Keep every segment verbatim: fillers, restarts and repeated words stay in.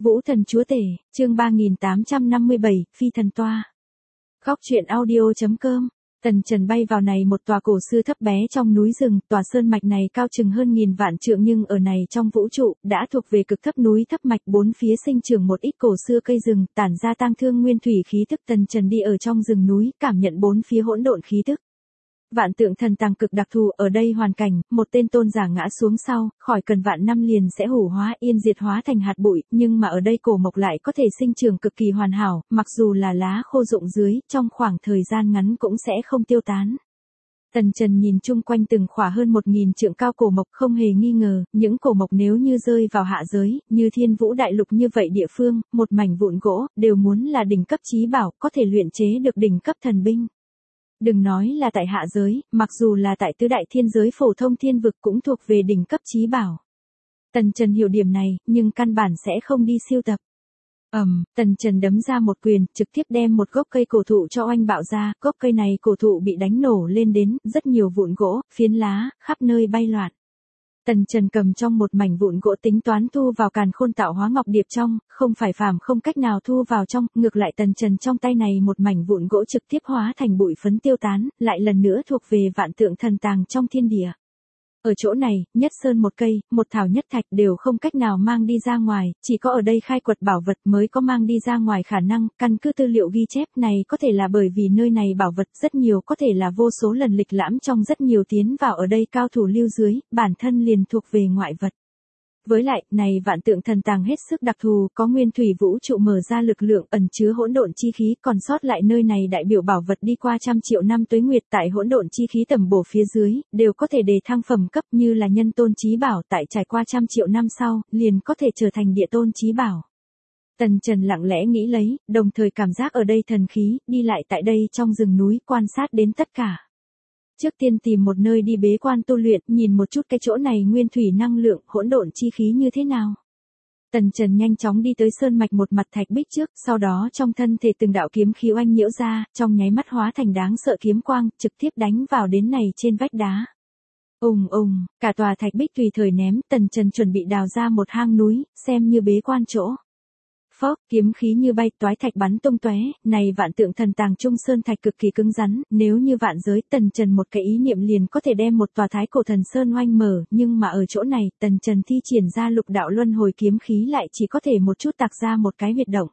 Vũ thần chúa tể, chương ba nghìn tám trăm năm mươi bảy, phi thần toa. Góc truyện audio chấm com. Tần Trần bay vào này một tòa cổ xưa thấp bé trong núi rừng, tòa sơn mạch này cao chừng hơn nghìn vạn trượng nhưng ở này trong vũ trụ, đã thuộc về cực thấp núi thấp mạch, bốn phía sinh trưởng một ít cổ xưa cây rừng, tản ra tang thương nguyên thủy khí tức. Tần Trần đi ở trong rừng núi, cảm nhận bốn phía hỗn độn khí tức. Vạn tượng thần tàng cực đặc thù, ở đây hoàn cảnh, một tên tôn giả ngã xuống sau, khỏi cần vạn năm liền sẽ hủ hóa yên diệt hóa thành hạt bụi, nhưng mà ở đây cổ mộc lại có thể sinh trưởng cực kỳ hoàn hảo, mặc dù là lá khô rụng dưới, trong khoảng thời gian ngắn cũng sẽ không tiêu tán. Tần Trần nhìn chung quanh từng khỏa hơn một nghìn trượng cao cổ mộc, không hề nghi ngờ, những cổ mộc nếu như rơi vào hạ giới, như Thiên Vũ Đại Lục như vậy địa phương, một mảnh vụn gỗ, đều muốn là đỉnh cấp chí bảo, có thể luyện chế được đỉnh cấp thần binh. Đừng nói là tại hạ giới, mặc dù là tại tứ đại thiên giới phổ thông thiên vực cũng thuộc về đỉnh cấp chí bảo. Tần Trần hiểu điểm này, nhưng căn bản sẽ không đi siêu tập. Ầm, um, Tần Trần đấm ra một quyền, trực tiếp đem một gốc cây cổ thụ cho oanh bạo ra, gốc cây này cổ thụ bị đánh nổ lên đến, rất nhiều vụn gỗ, phiến lá, khắp nơi bay loạn. Tần Trần cầm trong một mảnh vụn gỗ tính toán thu vào càn khôn tạo hóa ngọc điệp trong, không phải phàm không cách nào thu vào trong, ngược lại Tần Trần trong tay này một mảnh vụn gỗ trực tiếp hóa thành bụi phấn tiêu tán, lại lần nữa thuộc về vạn tượng thần tàng trong thiên địa. Ở chỗ này, nhất sơn một cây, một thảo nhất thạch đều không cách nào mang đi ra ngoài, chỉ có ở đây khai quật bảo vật mới có mang đi ra ngoài khả năng, căn cứ tư liệu ghi chép này có thể là bởi vì nơi này bảo vật rất nhiều, có thể là vô số lần lịch lãm trong rất nhiều tiến vào ở đây cao thủ lưu dưới, bản thân liền thuộc về ngoại vật. Với lại, này vạn tượng thần tàng hết sức đặc thù, có nguyên thủy vũ trụ mở ra lực lượng ẩn chứa hỗn độn chi khí, còn sót lại nơi này đại biểu bảo vật đi qua trăm triệu năm tuế nguyệt tại hỗn độn chi khí tầm bổ phía dưới, đều có thể đề thăng phẩm cấp như là nhân tôn chí bảo tại trải qua trăm triệu năm sau, liền có thể trở thành địa tôn chí bảo. Tần Trần lặng lẽ nghĩ lấy, đồng thời cảm giác ở đây thần khí, đi lại tại đây trong rừng núi, quan sát đến tất cả. Trước tiên tìm một nơi đi bế quan tu luyện, nhìn một chút cái chỗ này nguyên thủy năng lượng, hỗn độn chi khí như thế nào. Tần Trần nhanh chóng đi tới sơn mạch một mặt thạch bích trước, sau đó trong thân thể từng đạo kiếm khí oanh nhiễu ra, trong nháy mắt hóa thành đáng sợ kiếm quang, trực tiếp đánh vào đến này trên vách đá. Ùng ùng, cả tòa thạch bích tùy thời ném, Tần Trần chuẩn bị đào ra một hang núi, xem như bế quan chỗ. Phốc, kiếm khí như bay, toái thạch bắn tung tóe, này vạn tượng thần tàng trung sơn thạch cực kỳ cứng rắn, nếu như vạn giới, Tần Trần một cái ý niệm liền có thể đem một tòa thái cổ thần sơn oanh mở, nhưng mà ở chỗ này, Tần Trần thi triển ra lục đạo luân hồi kiếm khí lại chỉ có thể một chút tạc ra một cái huyệt động.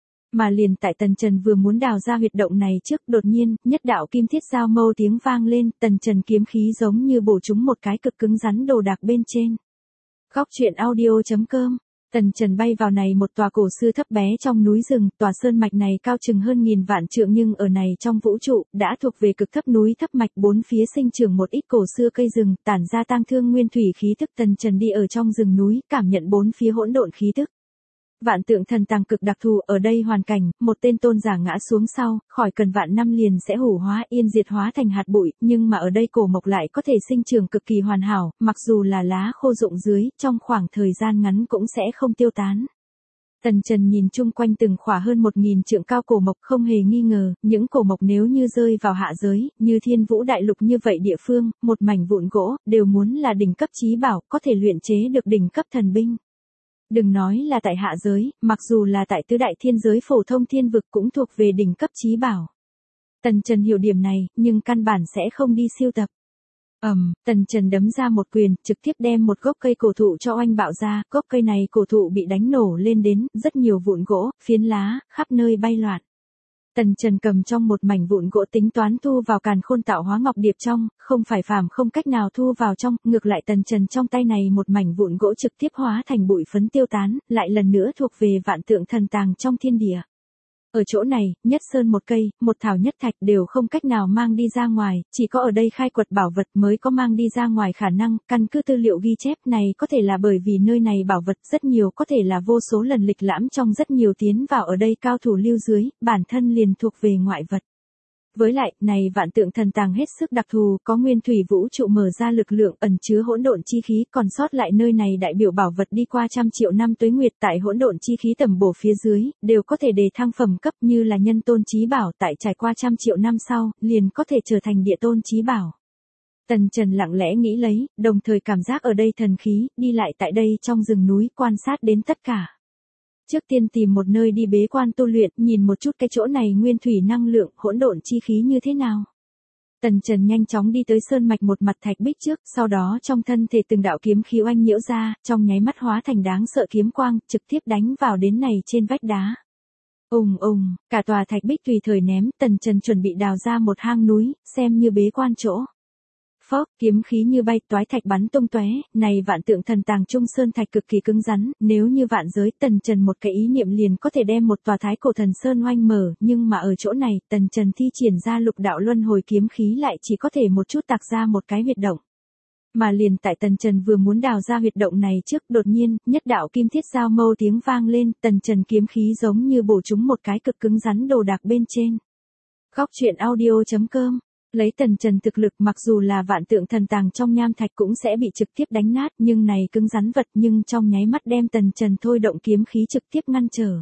Mà liền tại Tần Trần vừa muốn đào ra huyệt động này trước, đột nhiên, nhất đạo kim thiết giao mâu tiếng vang lên, Tần Trần kiếm khí giống như bổ trúng một cái cực cứng rắn đồ đạc bên trên. Góc truyện audio chấm com. Tần Trần bay vào này một tòa cổ xưa thấp bé trong núi rừng, tòa sơn mạch này cao chừng hơn nghìn vạn trượng nhưng ở này trong vũ trụ, đã thuộc về cực thấp núi thấp mạch, bốn phía sinh trưởng một ít cổ xưa cây rừng, tản ra tang thương nguyên thủy khí tức. Tần Trần đi ở trong rừng núi, cảm nhận bốn phía hỗn độn khí tức. Vạn tượng thần tàng cực đặc thù, ở đây hoàn cảnh, một tên tôn giả ngã xuống sau, khỏi cần vạn năm liền sẽ hủ hóa yên diệt hóa thành hạt bụi, nhưng mà ở đây cổ mộc lại có thể sinh trưởng cực kỳ hoàn hảo, mặc dù là lá khô rụng dưới, trong khoảng thời gian ngắn cũng sẽ không tiêu tán. Tần Trần nhìn chung quanh từng khỏa hơn một nghìn trượng cao cổ mộc, không hề nghi ngờ, những cổ mộc nếu như rơi vào hạ giới, như Thiên Vũ Đại Lục như vậy địa phương, một mảnh vụn gỗ, đều muốn là đỉnh cấp chí bảo, có thể luyện chế được đỉnh cấp thần binh. Đừng nói là tại hạ giới, mặc dù là tại tứ đại thiên giới phổ thông thiên vực cũng thuộc về đỉnh cấp chí bảo. Tần Trần hiểu điểm này, nhưng căn bản sẽ không đi siêu tập. Ầm, um, Tần Trần đấm ra một quyền, trực tiếp đem một gốc cây cổ thụ cho oanh bạo ra, gốc cây này cổ thụ bị đánh nổ lên đến, rất nhiều vụn gỗ, phiến lá, khắp nơi bay loạn. Tần Trần cầm trong một mảnh vụn gỗ tính toán thu vào càn khôn tạo hóa ngọc điệp trong, không phải phàm không cách nào thu vào trong, ngược lại Tần Trần trong tay này một mảnh vụn gỗ trực tiếp hóa thành bụi phấn tiêu tán, lại lần nữa thuộc về vạn tượng thần tàng trong thiên địa. Ở chỗ này, nhất sơn một cây, một thảo nhất thạch đều không cách nào mang đi ra ngoài, chỉ có ở đây khai quật bảo vật mới có mang đi ra ngoài khả năng, căn cứ tư liệu ghi chép này có thể là bởi vì nơi này bảo vật rất nhiều, có thể là vô số lần lịch lãm trong rất nhiều tiến vào ở đây cao thủ lưu dưới, bản thân liền thuộc về ngoại vật. Với lại, này vạn tượng thần tàng hết sức đặc thù, có nguyên thủy vũ trụ mở ra lực lượng ẩn chứa hỗn độn chi khí, còn sót lại nơi này đại biểu bảo vật đi qua trăm triệu năm tuế nguyệt tại hỗn độn chi khí tầm bổ phía dưới, đều có thể đề thăng phẩm cấp như là nhân tôn chí bảo tại trải qua trăm triệu năm sau, liền có thể trở thành địa tôn chí bảo. Tần Trần lặng lẽ nghĩ lấy, đồng thời cảm giác ở đây thần khí, đi lại tại đây trong rừng núi, quan sát đến tất cả. Trước tiên tìm một nơi đi bế quan tu luyện, nhìn một chút cái chỗ này nguyên thủy năng lượng, hỗn độn chi khí như thế nào. Tần Trần nhanh chóng đi tới sơn mạch một mặt thạch bích trước, sau đó trong thân thể từng đạo kiếm khí oanh nhiễu ra, trong nháy mắt hóa thành đáng sợ kiếm quang, trực tiếp đánh vào đến này trên vách đá. Ùng ùng, cả tòa thạch bích tùy thời ném, Tần Trần chuẩn bị đào ra một hang núi, xem như bế quan chỗ. Phốc, kiếm khí như bay, toái thạch bắn tung tóe, này vạn tượng thần tàng trung sơn thạch cực kỳ cứng rắn, nếu như vạn giới, Tần Trần một cái ý niệm liền có thể đem một tòa thái cổ thần sơn oanh mở, nhưng mà ở chỗ này, Tần Trần thi triển ra lục đạo luân hồi kiếm khí lại chỉ có thể một chút tạc ra một cái huyệt động. Mà liền tại Tần Trần vừa muốn đào ra huyệt động này trước, đột nhiên, nhất đạo kim thiết giao mâu tiếng vang lên, Tần Trần kiếm khí giống như bổ trúng một cái cực cứng rắn đồ đạc bên trên. Góc truyện audio chấm com. Lấy Tần Trần thực lực, mặc dù là vạn tượng thần tàng trong nham thạch cũng sẽ bị trực tiếp đánh nát, nhưng này cứng rắn vật nhưng trong nháy mắt đem Tần Trần thôi động kiếm khí trực tiếp ngăn trở.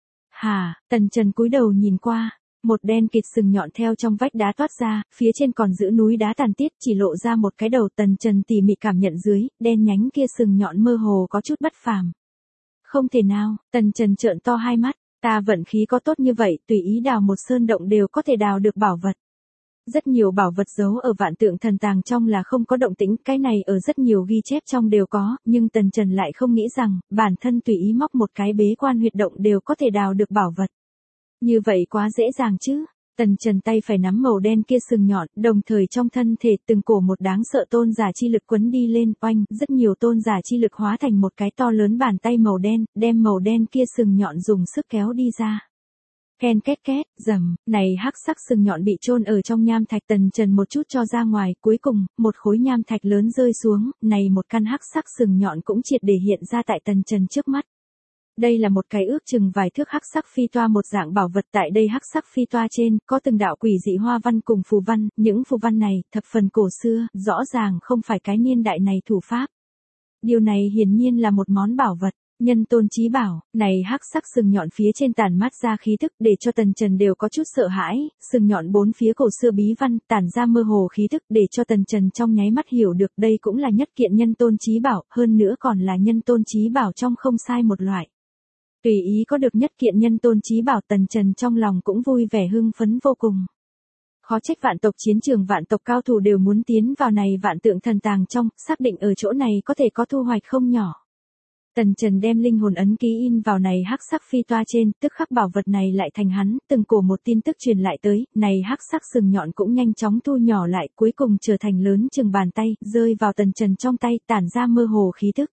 Hà, Tần Trần cúi đầu nhìn qua, một đen kịt sừng nhọn theo trong vách đá toát ra, phía trên còn giữ núi đá tàn tiết, chỉ lộ ra một cái đầu. Tần Trần tỉ mỉ cảm nhận dưới, đen nhánh kia sừng nhọn mơ hồ có chút bất phàm. Không thể nào, Tần Trần trợn to hai mắt, ta vận khí có tốt như vậy, tùy ý đào một sơn động đều có thể đào được bảo vật. Rất nhiều bảo vật giấu ở vạn tượng thần tàng trong là không có động tĩnh, cái này ở rất nhiều ghi chép trong đều có, nhưng Tần Trần lại không nghĩ rằng, bản thân tùy ý móc một cái bế quan huyệt động đều có thể đào được bảo vật. Như vậy quá dễ dàng chứ. Tần Trần tay phải nắm màu đen kia sừng nhọn, đồng thời trong thân thể từng cổ một đáng sợ tôn giả chi lực quấn đi lên, oanh, rất nhiều tôn giả chi lực hóa thành một cái to lớn bàn tay màu đen, đem màu đen kia sừng nhọn dùng sức kéo đi ra. Ken két két, rầm, này hắc sắc sừng nhọn bị chôn ở trong nham thạch. Tần Trần một chút cho ra ngoài, cuối cùng, một khối nham thạch lớn rơi xuống, này một căn hắc sắc sừng nhọn cũng triệt để hiện ra tại Tần Trần trước mắt. Đây là một cái ước chừng vài thước hắc sắc phi toa, một dạng bảo vật. Tại đây hắc sắc phi toa trên, có từng đạo quỷ dị hoa văn cùng phù văn, những phù văn này, thập phần cổ xưa, rõ ràng không phải cái niên đại này thủ pháp. Điều này hiển nhiên là một món bảo vật. Nhân tôn chí bảo, này hắc sắc sừng nhọn phía trên tản mát ra khí thức để cho Tần Trần đều có chút sợ hãi, sừng nhọn bốn phía cổ xưa bí văn tản ra mơ hồ khí thức để cho Tần Trần trong nháy mắt hiểu được đây cũng là nhất kiện nhân tôn chí bảo, hơn nữa còn là nhân tôn chí bảo trong không sai một loại. Tùy ý có được nhất kiện nhân tôn chí bảo, Tần Trần trong lòng cũng vui vẻ hưng phấn vô cùng. Khó trách vạn tộc chiến trường vạn tộc cao thủ đều muốn tiến vào này vạn tượng thần tàng trong, xác định ở chỗ này có thể có thu hoạch không nhỏ. Tần Trần đem linh hồn ấn ký in vào này hắc sắc phi toa trên, tức khắc bảo vật này lại thành hắn, từng cổ một tin tức truyền lại tới, này hắc sắc sừng nhọn cũng nhanh chóng thu nhỏ lại, cuối cùng trở thành lớn chừng bàn tay, rơi vào Tần Trần trong tay, tản ra mơ hồ khí tức.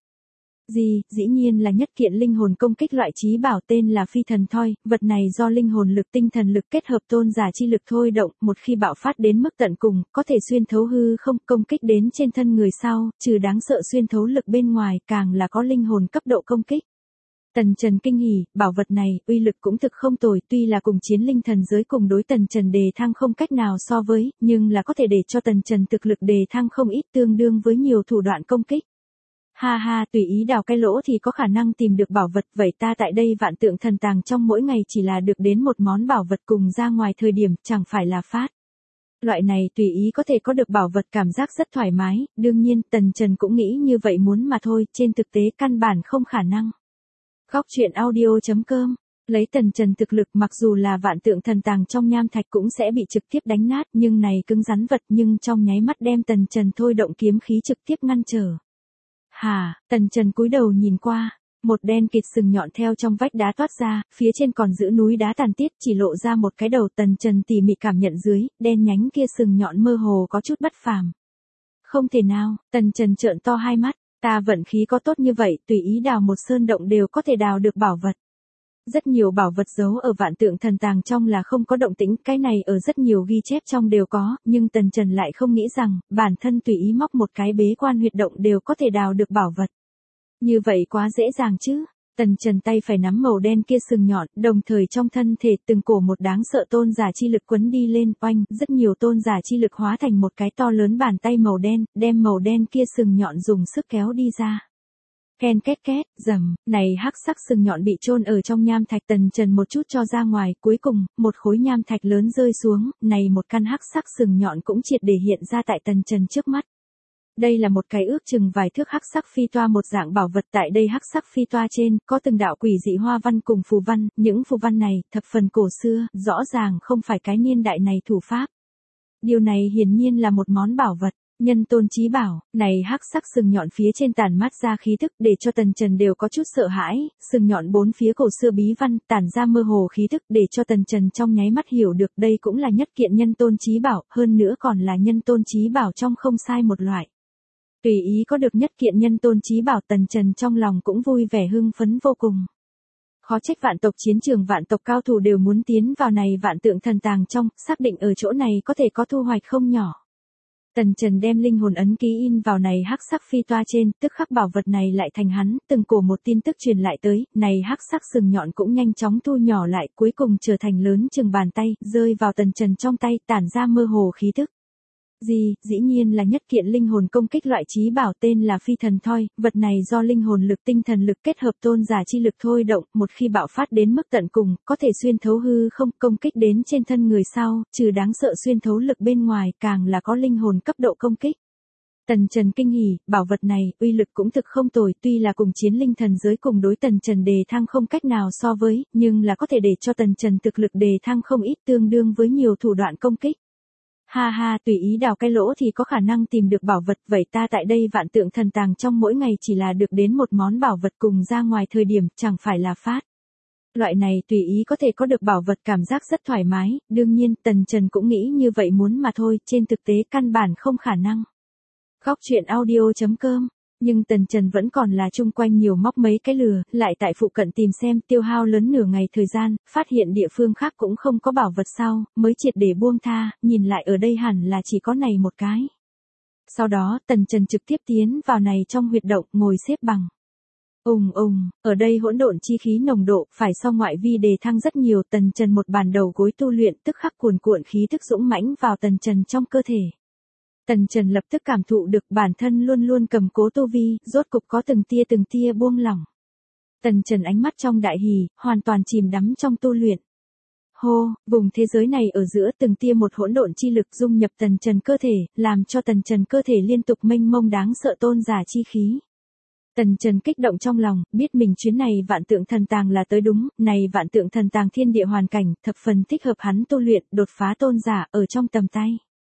Gì, dĩ nhiên là nhất kiện linh hồn công kích loại chí bảo, tên là phi thần thoi, vật này do linh hồn lực tinh thần lực kết hợp tôn giả chi lực thôi động, một khi bạo phát đến mức tận cùng, có thể xuyên thấu hư không, công kích đến trên thân người sau, trừ đáng sợ xuyên thấu lực bên ngoài, càng là có linh hồn cấp độ công kích. Tần Trần kinh hỉ, bảo vật này, uy lực cũng thực không tồi, tuy là cùng chiến linh thần giới cùng đối Tần Trần đề thăng không cách nào so với, nhưng là có thể để cho Tần Trần thực lực đề thăng không ít, tương đương với nhiều thủ đoạn công kích. Ha ha, tùy ý đào cái lỗ thì có khả năng tìm được bảo vật, vậy ta tại đây vạn tượng thần tàng trong mỗi ngày chỉ là được đến một món bảo vật cùng ra ngoài thời điểm, chẳng phải là phát. Loại này tùy ý có thể có được bảo vật cảm giác rất thoải mái, đương nhiên, Tần Trần cũng nghĩ như vậy muốn mà thôi, trên thực tế căn bản không khả năng. Góc truyện audio chấm com. Lấy Tần Trần thực lực, mặc dù là vạn tượng thần tàng trong nham thạch cũng sẽ bị trực tiếp đánh nát, nhưng này cứng rắn vật nhưng trong nháy mắt đem Tần Trần thôi động kiếm khí trực tiếp ngăn trở. Hà, Tần Trần cúi đầu nhìn qua, một đen kịt sừng nhọn theo trong vách đá toát ra, phía trên còn giữ núi đá tàn tiết, chỉ lộ ra một cái đầu. Tần Trần tỉ mỉ cảm nhận dưới, đen nhánh kia sừng nhọn mơ hồ có chút bất phàm. Không thể nào, Tần Trần trợn to hai mắt, ta vận khí có tốt như vậy, tùy ý đào một sơn động đều có thể đào được bảo vật. Rất nhiều bảo vật giấu ở vạn tượng thần tàng trong là không có động tĩnh, cái này ở rất nhiều ghi chép trong đều có, nhưng Tần Trần lại không nghĩ rằng, bản thân tùy ý móc một cái bế quan huyệt động đều có thể đào được bảo vật. Như vậy quá dễ dàng chứ. Tần Trần tay phải nắm màu đen kia sừng nhọn, đồng thời trong thân thể từng cổ một đáng sợ tôn giả chi lực quấn đi lên, oanh, rất nhiều tôn giả chi lực hóa thành một cái to lớn bàn tay màu đen, đem màu đen kia sừng nhọn dùng sức kéo đi ra. Ken két két, rầm, này hắc sắc sừng nhọn bị chôn ở trong nham thạch. Tần Trần một chút cho ra ngoài, cuối cùng, một khối nham thạch lớn rơi xuống, này một căn hắc sắc sừng nhọn cũng triệt để hiện ra tại Tần Trần trước mắt. Đây là một cái ước chừng vài thước hắc sắc phi toa, một dạng bảo vật. Tại đây hắc sắc phi toa trên, có từng đạo quỷ dị hoa văn cùng phù văn, những phù văn này, thập phần cổ xưa, rõ ràng không phải cái niên đại này thủ pháp. Điều này hiển nhiên là một món bảo vật. Nhân tôn chí bảo, này hắc sắc sừng nhọn phía trên tản mát ra khí tức, để cho Tần Trần đều có chút sợ hãi, sừng nhọn bốn phía cổ xưa bí văn, tản ra mơ hồ khí tức, để cho Tần Trần trong nháy mắt hiểu được đây cũng là nhất kiện nhân tôn chí bảo, hơn nữa còn là nhân tôn chí bảo trong không sai một loại. Tùy ý có được nhất kiện nhân tôn chí bảo, Tần Trần trong lòng cũng vui vẻ hưng phấn vô cùng. Khó trách vạn tộc chiến trường vạn tộc cao thủ đều muốn tiến vào này vạn tượng thần tàng trong, xác định ở chỗ này có thể có thu hoạch không nhỏ. Tần Trần đem linh hồn ấn ký in vào này hắc sắc phi toa trên, tức khắc bảo vật này lại thành hắn, từng cổ một tin tức truyền lại tới, này hắc sắc sừng nhọn cũng nhanh chóng thu nhỏ lại, cuối cùng trở thành lớn chừng bàn tay, rơi vào Tần Trần trong tay, tản ra mơ hồ khí tức. Gì, dĩ nhiên là nhất kiện linh hồn công kích loại chí bảo, tên là phi thần thoi, vật này do linh hồn lực tinh thần lực kết hợp tôn giả chi lực thôi động, một khi bạo phát đến mức tận cùng, có thể xuyên thấu hư không, công kích đến trên thân người sau, trừ đáng sợ xuyên thấu lực bên ngoài, càng là có linh hồn cấp độ công kích. Tần Trần kinh hỉ, bảo vật này, uy lực cũng thực không tồi, tuy là cùng chiến linh thần giới cùng đối Tần Trần đề thăng không cách nào so với, nhưng là có thể để cho Tần Trần thực lực đề thăng không ít, tương đương với nhiều thủ đoạn công kích. Ha ha, tùy ý đào cái lỗ thì có khả năng tìm được bảo vật, vậy ta tại đây vạn tượng thần tàng trong mỗi ngày chỉ là được đến một món bảo vật, cùng ra ngoài thời điểm, chẳng phải là phát. Loại này tùy ý có thể có được bảo vật, cảm giác rất thoải mái, đương nhiên, Tần Trần cũng nghĩ như vậy muốn mà thôi, trên thực tế căn bản không khả năng. Góc truyện audio chấm com. Nhưng Tần Trần vẫn còn là chung quanh nhiều móc mấy cái lừa, lại tại phụ cận tìm xem, tiêu hao lớn nửa ngày thời gian, phát hiện địa phương khác cũng không có bảo vật sau, mới triệt để buông tha, nhìn lại ở đây hẳn là chỉ có này một cái. Sau đó, Tần Trần trực tiếp tiến vào này trong huyệt động, ngồi xếp bằng. Ùng ùng, ở đây hỗn độn chi khí nồng độ, phải so ngoại vi đề thăng rất nhiều, Tần Trần một bàn đầu gối tu luyện, tức khắc cuồn cuộn khí tức dũng mãnh vào Tần Trần trong cơ thể. Tần Trần lập tức cảm thụ được bản thân luôn luôn cầm cố tu vi, rốt cục có từng tia từng tia buông lỏng. Tần Trần ánh mắt trong đại hỉ, hoàn toàn chìm đắm trong tu luyện. Hô, vùng thế giới này ở giữa từng tia một hỗn độn chi lực dung nhập Tần Trần cơ thể, làm cho Tần Trần cơ thể liên tục mênh mông đáng sợ tôn giả chi khí. Tần Trần kích động trong lòng, biết mình chuyến này vạn tượng thần tàng là tới đúng, này vạn tượng thần tàng thiên địa hoàn cảnh, thập phần thích hợp hắn tu luyện, đột phá tôn giả ở trong tầm tay.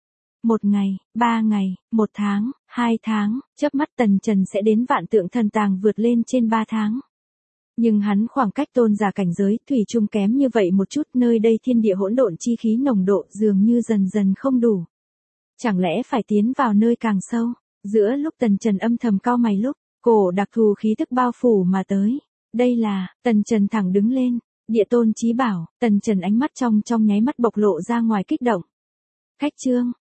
Một ngày, ba ngày, một tháng, hai tháng, chớp mắt Tần Trần sẽ đến vạn tượng thần tàng vượt lên trên ba tháng. Nhưng hắn khoảng cách tôn giả cảnh giới, thủy chung kém như vậy một chút, nơi đây thiên địa hỗn độn chi khí nồng độ dường như dần dần không đủ. Chẳng lẽ phải tiến vào nơi càng sâu? Giữa lúc Tần Trần âm thầm cau mày lúc, cổ đặc thù khí tức bao phủ mà tới. Đây là, Tần Trần thẳng đứng lên, địa tôn chí bảo, Tần Trần ánh mắt trong trong nháy mắt bộc lộ ra ngoài kích động. Khách chương,